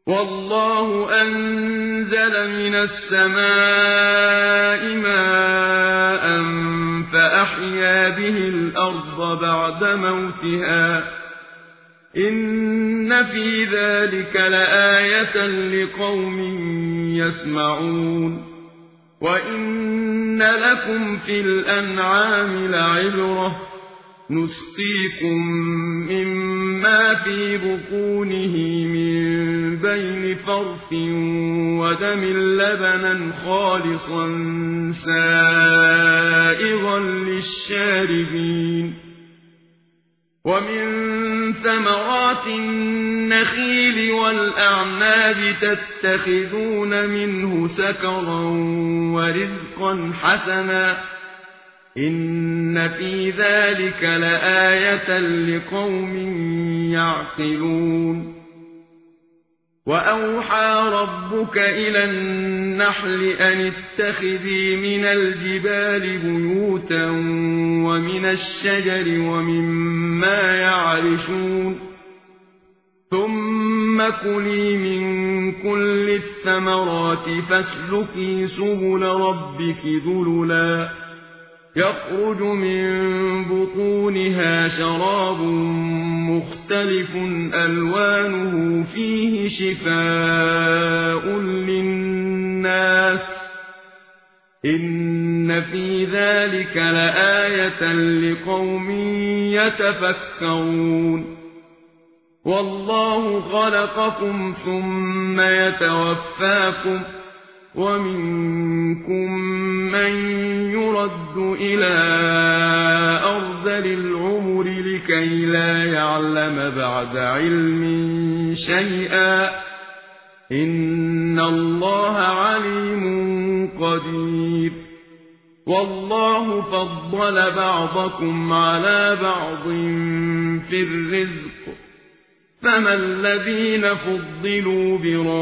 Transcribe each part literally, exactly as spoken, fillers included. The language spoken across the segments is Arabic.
والله أنزل من السماء ماء فأحيا به الأرض بعد موتها إن في ذلك لآية لقوم يسمعون وإن لكم في الأنعام لعبرة نسقيكم مما في بطونه من بين فرث ودم لبنا خالصا سائغا للشاربين ومن ثمرات النخيل والأعناب تتخذون منه سكرا ورزقا حسنا إن في ذلك لآية لقوم يعقلون وأوحى ربك إلى النحل أن اتخذي من الجبال بيوتا ومن الشجر ومما يعرشون ثم كلي من كل الثمرات فاسلكي سبل ربك ذللا يخرج من بطونها شراب مختلف ألوانه فيه شفاء للناس إن في ذلك لآية لقوم يتفكرون والله خلقكم ثم يتوفاكم ومنكم من يرد إلى أرذل العمر لكي لا يعلم بعد علم شيئا إن الله عليم قدير والله فضل بعضكم على بعض في الرزق فما الذين فضلوا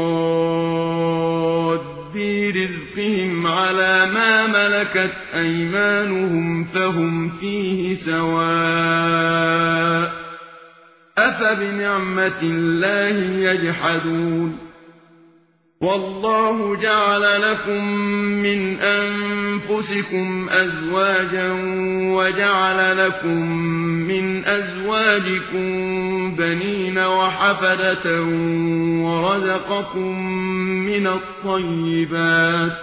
براد رزقهم على ما ملكت أيمانهم فهم فيه سواء أفبنعمة الله يجحدون والله جعل لكم من أنفسكم أزواجا وجعل لكم من أزواجكم بنين وحفدة ورزقكم من الطيبات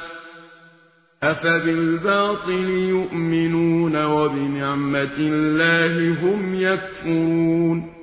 أفبالباطل يؤمنون وبنعمة الله هم يكفرون